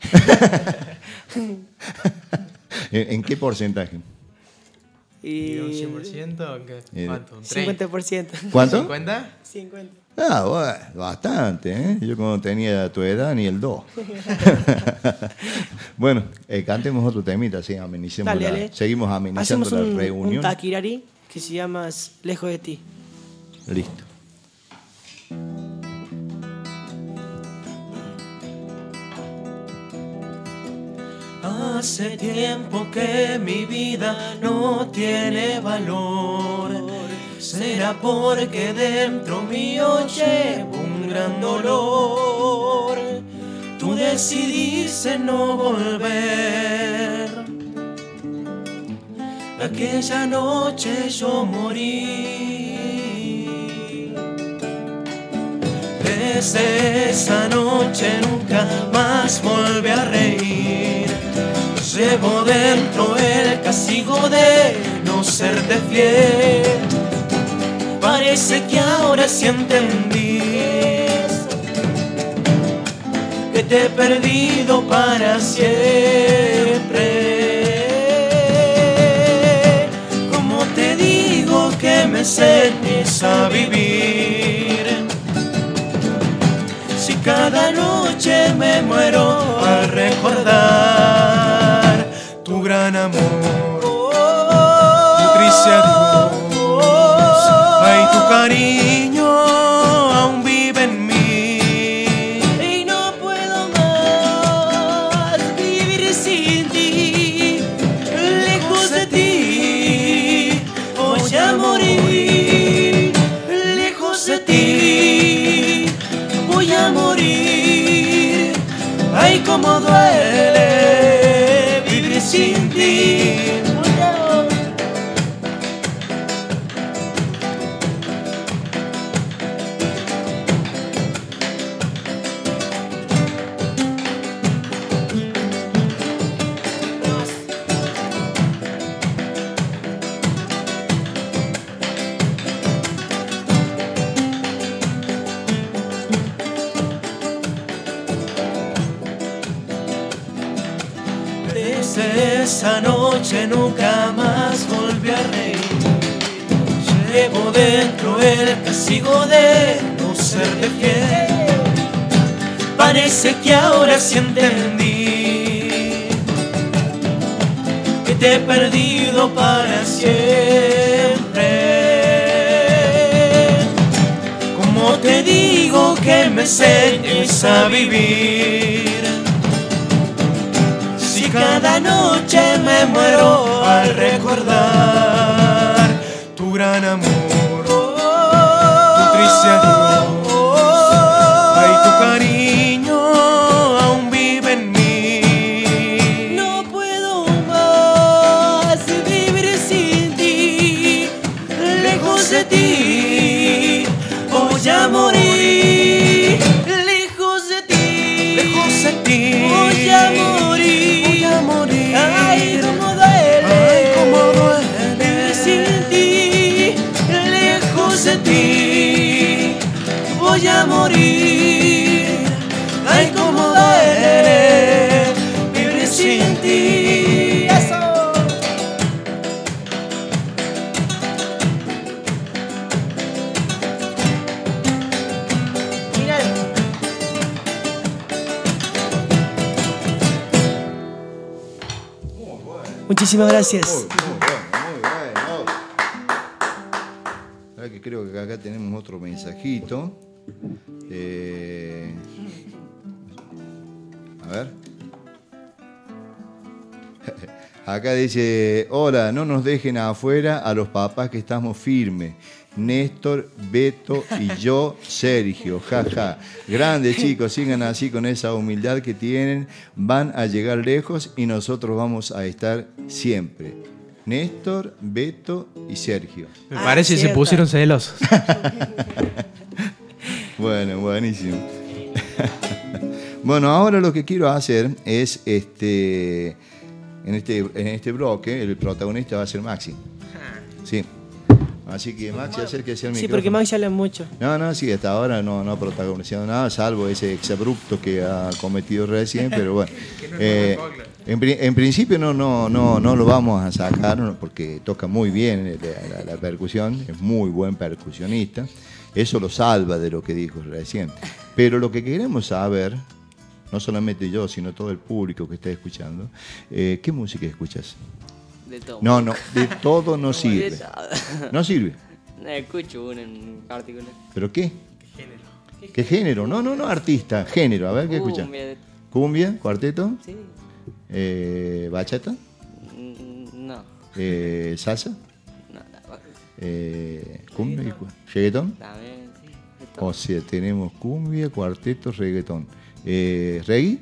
¿En qué porcentaje? ¿Y un Y 100%? ¿Qué? ¿Cuánto? ¿Un 50%. ¿Cuánto? ¿50? 50. Bueno, bastante, ¿eh? Yo cuando tenía tu edad ni el 2. Bueno, cantemos otro temita, así amenicemos Dale, dale. seguimos amenizando Hacemos la un reunión. taquirari que se llama Lejos de ti. Listo. Hace tiempo que mi vida no tiene valor. Será porque dentro mío llevo un gran dolor. Tú decidiste no volver. Aquella noche yo morí. Desde esa noche nunca más volví a reír. Llevo dentro el castigo de no serte fiel. Parece que ahora sí entendí que te he perdido para siempre. Como te digo que me enseñes a vivir, si cada noche me muero al recordar tu gran amor, tu triste adiós, ay, tu cariño aún vive en mí. Y no puedo más vivir sin ti, lejos de ti, voy a morir, lejos de ti, voy a morir. Ay, cómo duele vivir sin ti. Desde esa noche nunca más volví a reír. Llevo dentro el castigo de no serte fiel. Parece que ahora sí entendí te he perdido para siempre. Como te digo que me enseñes a vivir, si cada noche me muero al recordar tu gran amor, tu triste adiós. Ay, tu cariño aún vive en mí. No puedo más vivir sin ti, Lejos de ti voy a morir. lejos de ti, Lejos de ti voy a morir. voy a morir. Ay, cómo duele, Ay, cómo duele vivir sin ti, lejos de ti voy a morir. Ay, cómo duele vivir sin ti. Eso. Mira. Muchísimas gracias. Muy bueno. Ahora que creo que acá tenemos otro mensajito. A ver. Acá dice, hola, no nos dejen afuera a los papás que estamos firmes. Néstor, Beto y yo, Sergio, jaja. Grandes chicos, sigan así con esa humildad que tienen, van a llegar lejos y nosotros vamos a estar siempre. Néstor, Beto y Sergio. Me parece que se pusieron celosos. Bueno, buenísimo. Bueno, ahora lo que quiero hacer es, en este bloque, el protagonista va a ser Maxi. Sí. Así que Maxi, acérquese al micrófono. Sí, porque Maxi habla mucho. No, sí, hasta ahora no ha protagonizado nada, salvo ese exabrupto que ha cometido recién, pero bueno. En principio no lo vamos a sacar porque toca muy bien la percusión, es muy buen percusionista. Eso lo salva de lo que dijo recién. Pero lo que queremos saber, no solamente yo, sino todo el público que está escuchando, ¿qué música escuchas? De todo. No, de todo no sirve. De todo. No sirve. No escucho uno en particular. ¿Pero qué? ¿Qué género? No, artista, género. A ver, ¿qué escuchas? ¿Cumbia? ¿Cuarteto? Sí. ¿Bachata? No. ¿Salsa? No. ¿Cumbia? ¿Reggaetón? También, sí. De todo. O sea, tenemos cumbia, cuarteto, reggaetón. ¿Reggae?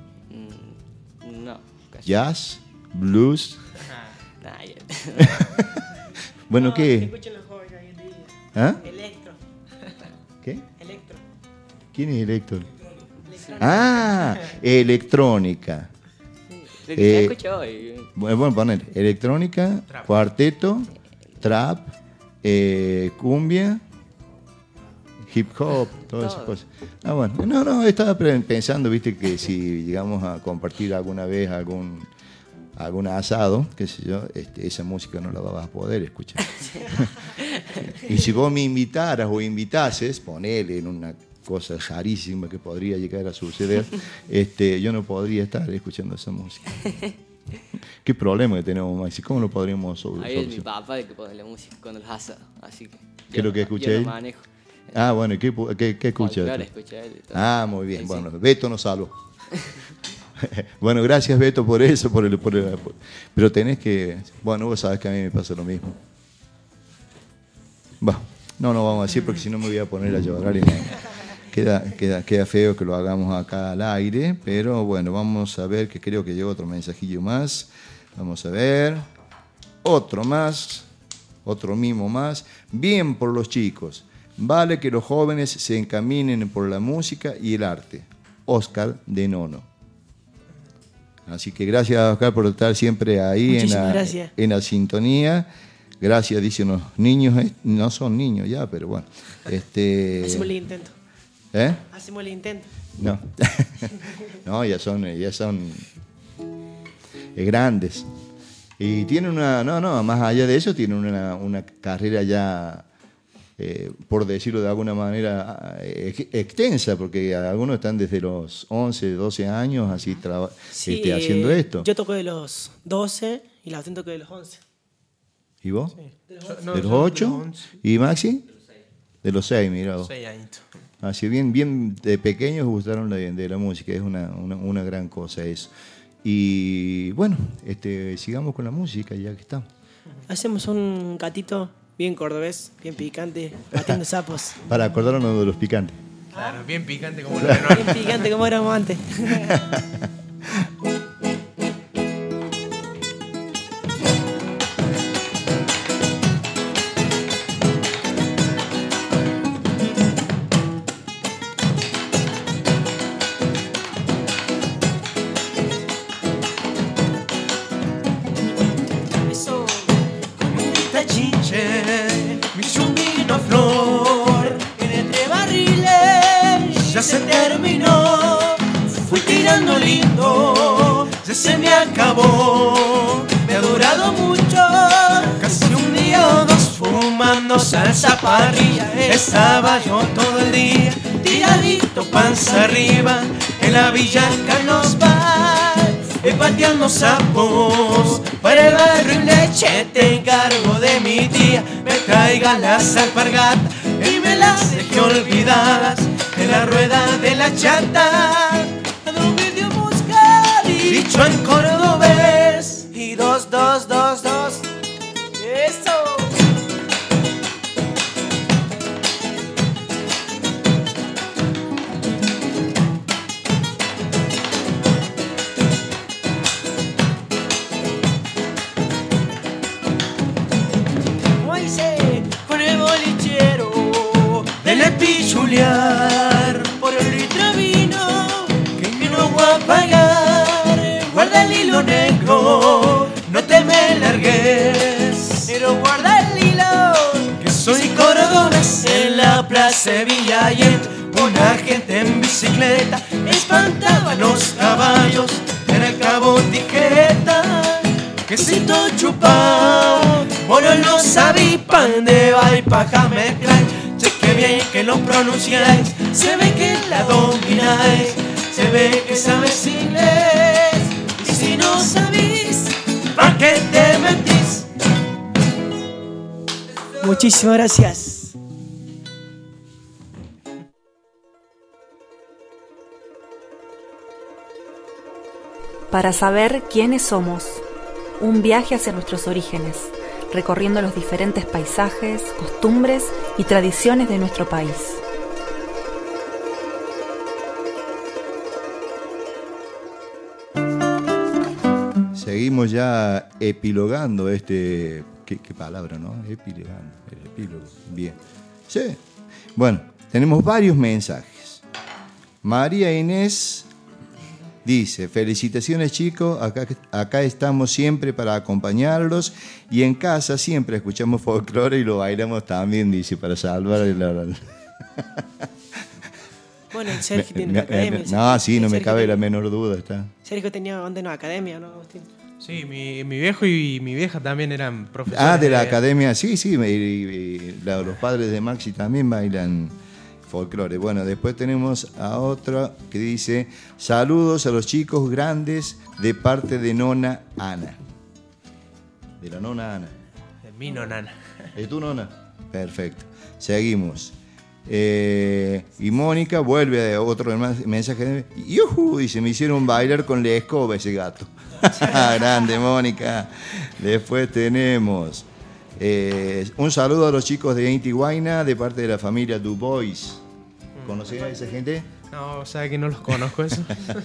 No. ¿Jazz? ¿Blues? Nah, ya. Bueno, No, ¿qué? ¿qué escuchan los jóvenes hoy en día? ¿Ah? Electro. ¿Qué? Electro. ¿Quién es Electro? Ah, electrónica. Lo que se escucha hoy. Bueno, poner electrónica, cuarteto, trap, cumbia, hip hop, todas esas cosas. Ah, bueno. No, estaba pensando, viste, que si llegamos a compartir alguna vez algún asado, qué sé yo, esa música no la vas a poder escuchar. Y si vos me invitaras o invitases, ponele en una cosa rarísima que podría llegar a suceder, yo no podría estar escuchando esa música. ¿Qué problema que tenemos, Maxi? ¿Cómo lo podríamos solucionar? Ahí es mi papá el que pone la música cuando los hace, así que... ¿Qué es lo que escuché yo él? lo manejo. Ah, bueno, ¿y qué escucha? Folclore, escucha él y todo. Ah, muy bien. Sí, Bueno, sí. Beto nos salvó. Bueno, gracias Beto por eso, pero tenés que... Bueno, vos sabés que a mí me pasa lo mismo. Bah, no vamos a decir porque si no me voy a poner a llorar y queda feo que lo hagamos acá al aire, pero bueno, vamos a ver, que creo que llegó otro mensajillo más. Vamos a ver. Otro más, otro mimo más. Bien por los chicos. Vale que los jóvenes se encaminen por la música y el arte. Oscar de Nono. Así que gracias, Oscar, por estar siempre ahí en la sintonía. Gracias, dicen los niños. No son niños ya, pero bueno. Hacemos el intento. ¿Eh? Hacemos el intento. No. No, ya son grandes. Y tienen más allá de eso, tienen una carrera ya, por decirlo de alguna manera, extensa, porque algunos están desde los 11, 12 años así haciendo esto. Yo toco de los 12 Y la auténtica de los 11. ¿Y vos? Sí. ¿De los 8? ¿Y Maxi? De los 6, mira vos. 6 añitos. Así bien de pequeños gustaron de la música, es una gran cosa eso. Y bueno, sigamos con la música ya que estamos. Hacemos un gatito bien cordobés, bien picante, batiendo sapos. Para acordarnos de los picantes. Claro, bien picante como Bien picante como éramos antes. Ya se terminó, fui tirando lindo, ya se me acabó, me ha durado mucho, casi un día o dos fumando salsa parrilla, estaba yo todo el día, tiradito panza arriba, en la Villa Carlos Paz, pateando sapos, para el barrio y leche te encargo de mi tía, me traiga las alpargatas y me las dejé olvidadas. En la rueda de la chata, donde dio buscar y dicho en cordobés. Y 2, 2, 2, 2. Eso. Como dice, con el bolichero del epichulear por el litro vino que me no voy a pagar. Guarda el hilo negro, no te me largues, pero guarda el hilo, que soy cordobés. En la plaza de Villayet, una gente en bicicleta espantaba los caballos en el cabo tijeta. Quesito chupao, bueno no sabí pan de va y paja mezclar. Cheque bien que lo pronunciáis, se ve que la domináis, se ve que sabes inglés. Y si no sabéis, ¿pa' qué te metís? Muchísimas gracias. Para saber quiénes somos. Un viaje hacia nuestros orígenes, recorriendo los diferentes paisajes, costumbres y tradiciones de nuestro país. Seguimos ya epilogando qué palabra, ¿no? Epilogando, el epílogo, bien. Sí. Bueno, tenemos varios mensajes. María Inés dice, felicitaciones chicos, acá estamos siempre para acompañarlos y en casa siempre escuchamos folclore y lo bailamos también, dice, para salvar el... Bueno, el Sergio tiene una academia. No, sí, no me cabe Sergio la menor duda. Está. Sergio tenía antes una academia, ¿no, Agustín? Sí, mi viejo y mi vieja también eran profesores. De la academia, sí, los padres de Maxi también bailan folclore. Bueno, después tenemos a otra que dice, saludos a los chicos grandes de parte de Nona Ana. De la Nona Ana. De mi nona. ¿Es tu nona? Perfecto. Seguimos. Y Mónica vuelve a otro mensaje. ¡Yujú! Dice, me hicieron bailar con la escoba ese gato. Grande, Mónica. Después tenemos un saludo a los chicos de Inti Huayna de parte de la familia Dubois. ¿Conocés a esa gente? No, sabe que no los conozco eso.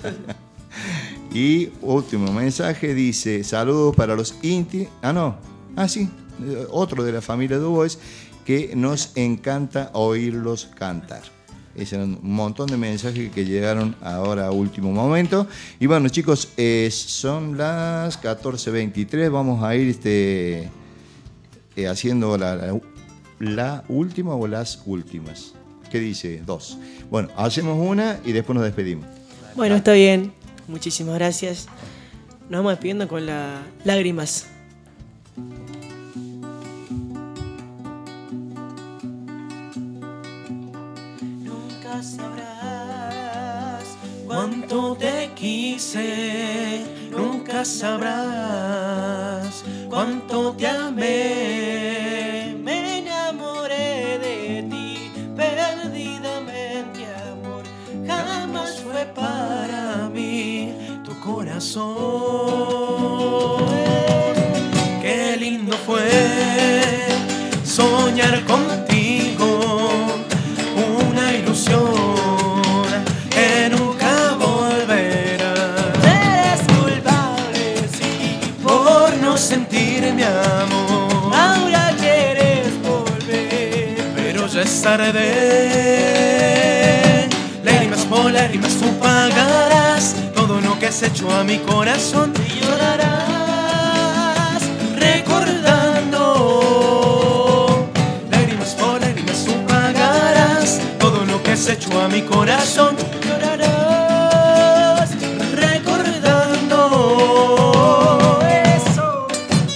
Y último mensaje dice, saludos para los Inti. Sí, otro de la familia Dubois, que nos encanta oírlos cantar. Esos eran un montón de mensajes que llegaron ahora a último momento. Y bueno, chicos, son las 14:23. Vamos a ir haciendo la última o las últimas. ¿Qué dice? 2. Bueno, hacemos una y después nos despedimos. Bueno, está bien. Muchísimas gracias. Nos vamos despidiendo con las lágrimas. Nunca sabrás cuánto te quise, nunca sabrás cuánto te amé, me enamoré de ti perdidamente, amor, jamás fue para mí tu corazón. Qué lindo fue soñar contigo, una ilusión que nunca volverá. Eres culpable, sí, por no sentirme amor. Ahora quieres volver, pero ya es tarde. Lágrimas por lágrimas tú pagarás todo lo que has hecho a mi corazón. Y llorarás recordando. Lágrimas por lágrimas tú pagarás todo lo que has hecho a mi corazón. Llorarás recordando eso.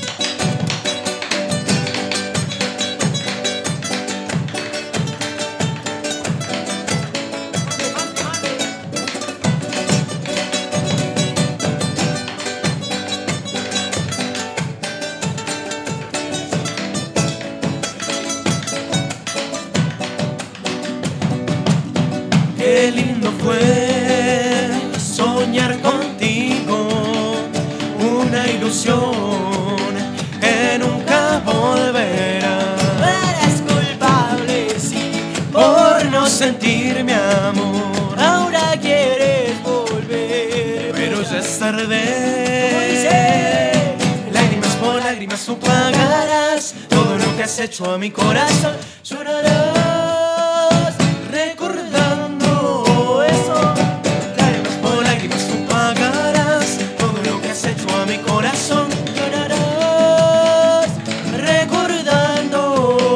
Qué lindo fue soñar contigo, una ilusión que nunca volverá. Eres culpable, sí, por no sentirme amor. Ahora quieres volver, pero ya es tarde. Lágrimas por lágrimas tú pagarás todo lo que has hecho a mi corazón. Llorarás recordando eso. Lágrimas por lágrimas tú pagarás todo lo que has hecho a mi corazón. Llorarás recordando.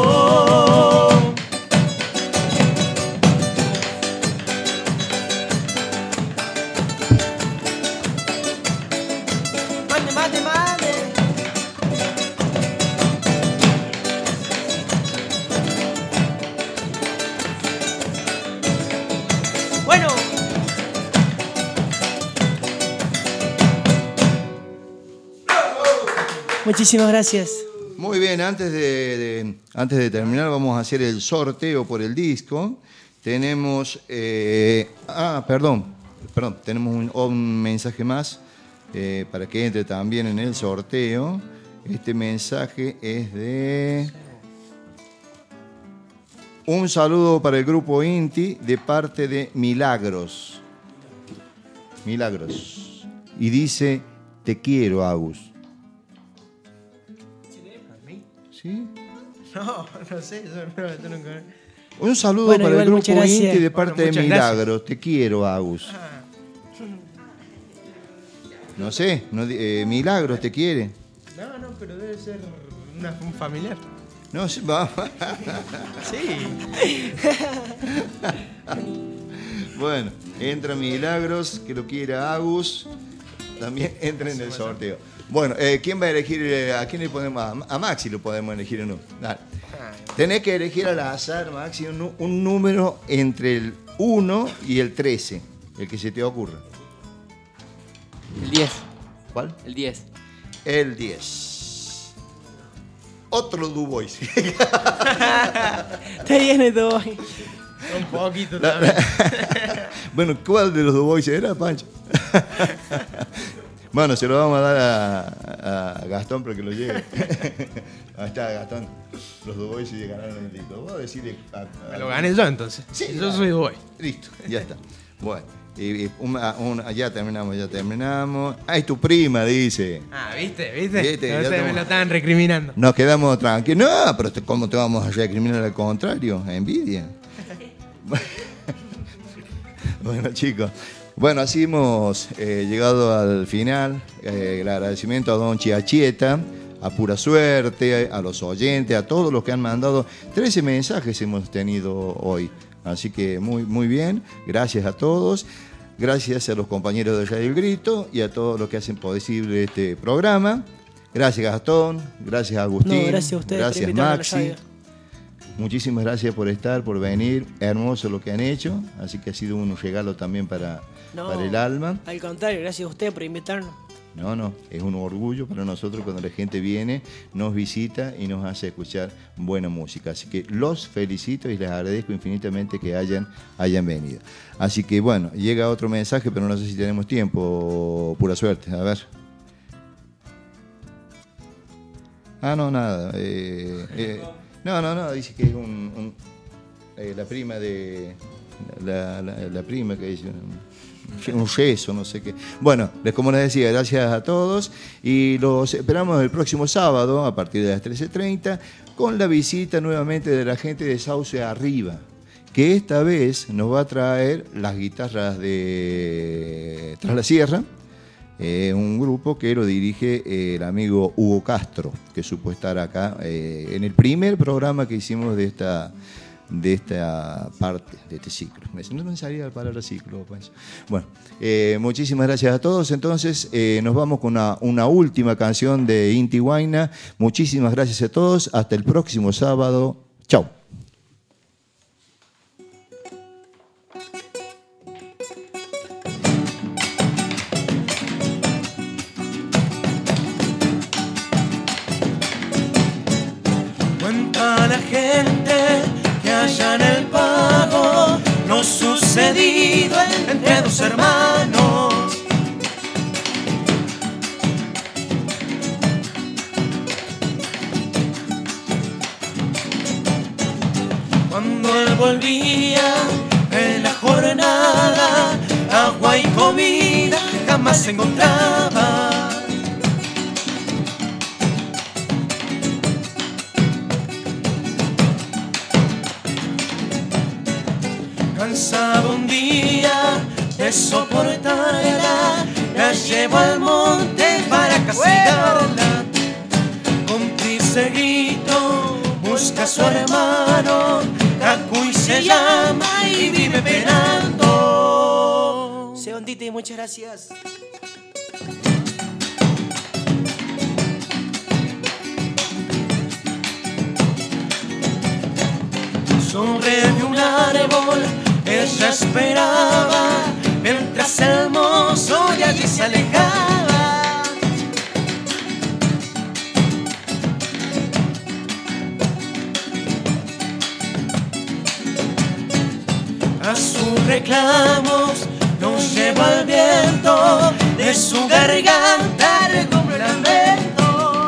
Mande, mande, mande. Bueno. Muchísimas gracias. Muy bien, antes de terminar vamos a hacer el sorteo por el disco. Tenemos... perdón, tenemos un mensaje más para que entre también en el sorteo. Este mensaje es de... Un saludo para el grupo Inti de parte de Milagros. Milagros. Y dice, te quiero, Agus. ¿Sí? No sé, yo nunca... Un saludo Bueno, para el igual, grupo muchas gracias. Inti de parte de muchas Milagros. gracias. Te quiero, Agus. No sé, Milagros te quiere. No, pero debe ser un familiar. No, va. Sí. Bueno, entra Milagros, que lo quiere Agus. También entra en el sorteo. Bueno, ¿quién va a elegir? ¿A quién le podemos? A Maxi lo podemos elegir o no. Dale. Tenés que elegir al azar, Maxi, un número entre el 1 y el 13, el que se te ocurra. El 10. ¿Cuál? El 10. El 10. Otro Dubois. Te viene todo. Un poquito también. Bueno, ¿cuál de los Dubois era, Pancho? Bueno, se lo vamos a dar a Gastón para que lo lleve. Ahí está, Gastón. Los Dubois sí ganaron el título. Voy a decirle Me lo gané yo entonces. Sí, yo soy Dubois. Listo, ya está. Bueno, ya terminamos. Ah, es tu prima, dice. Ah, ¿viste? Ya Me lo estaban recriminando. Nos quedamos tranquilos. No, pero ¿cómo te vamos a recriminar al contrario? Envidia. Bueno, chicos. Bueno, así hemos llegado al final. El agradecimiento a don Chiachieta, a Pura Suerte, a los oyentes, a todos los que han mandado. 13 mensajes hemos tenido hoy. Así que muy bien. Gracias a todos. Gracias a los compañeros de Radio El Grito y a todos los que hacen posible este programa. Gracias, Gastón. Gracias, Agustín. No, gracias a ustedes por Gracias, invitarme a la Maxi. radio. Muchísimas gracias por estar, por venir. Hermoso lo que han hecho. Así que ha sido un regalo también para el alma. Al contrario, gracias a ustedes por invitarnos. No, es un orgullo para nosotros cuando la gente viene, nos visita y nos hace escuchar buena música. Así que los felicito y les agradezco infinitamente que hayan venido. Así que bueno, llega otro mensaje, pero no sé si tenemos tiempo, pura suerte. A ver. No, nada. No, dice que es la prima de... La prima que dice... un yeso, no sé qué. Bueno, como les decía, gracias a todos y los esperamos el próximo sábado a partir de las 13:30 con la visita nuevamente de la gente de Sauce Arriba, que esta vez nos va a traer las guitarras de Tras la Sierra, un grupo que lo dirige el amigo Hugo Castro, que supo estar acá en el primer programa que hicimos de esta parte, de este ciclo. No me salía la palabra ciclo. Pues. Bueno, muchísimas gracias a todos. Entonces nos vamos con una última canción de Inti Huayna. Muchísimas gracias a todos. Hasta el próximo sábado. Chau. Cuenta la gente que allá en el pago lo sucedido entre dos hermanos. Cuando él volvía en la jornada, agua y comida jamás se encontraba. Cansado un día de soportarla, la llevo al monte para castigarla. Con triste grito busca a su hermano, Cacuy se llama y vive penando. Segundito y muchas gracias. Sobre un árbol ella esperaba, mientras el mozo de allí se alejaba. A sus reclamos nos lleva el viento, de su garganta recobre el lamento.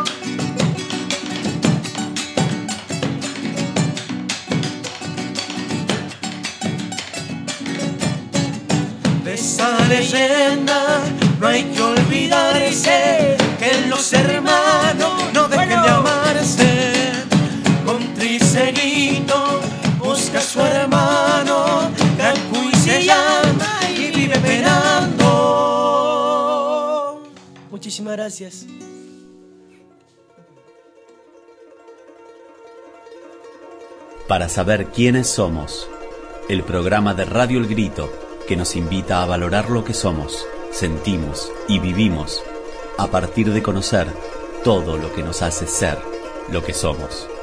De esa leyenda no hay que olvidarse, que los hermanos no dejen de amarse. Con triste grito busca a su hermano, Cacuy se llama y vive penando. Muchísimas gracias. Para saber quiénes somos, el programa de Radio El Grito que nos invita a valorar lo que somos, sentimos y vivimos a partir de conocer todo lo que nos hace ser lo que somos.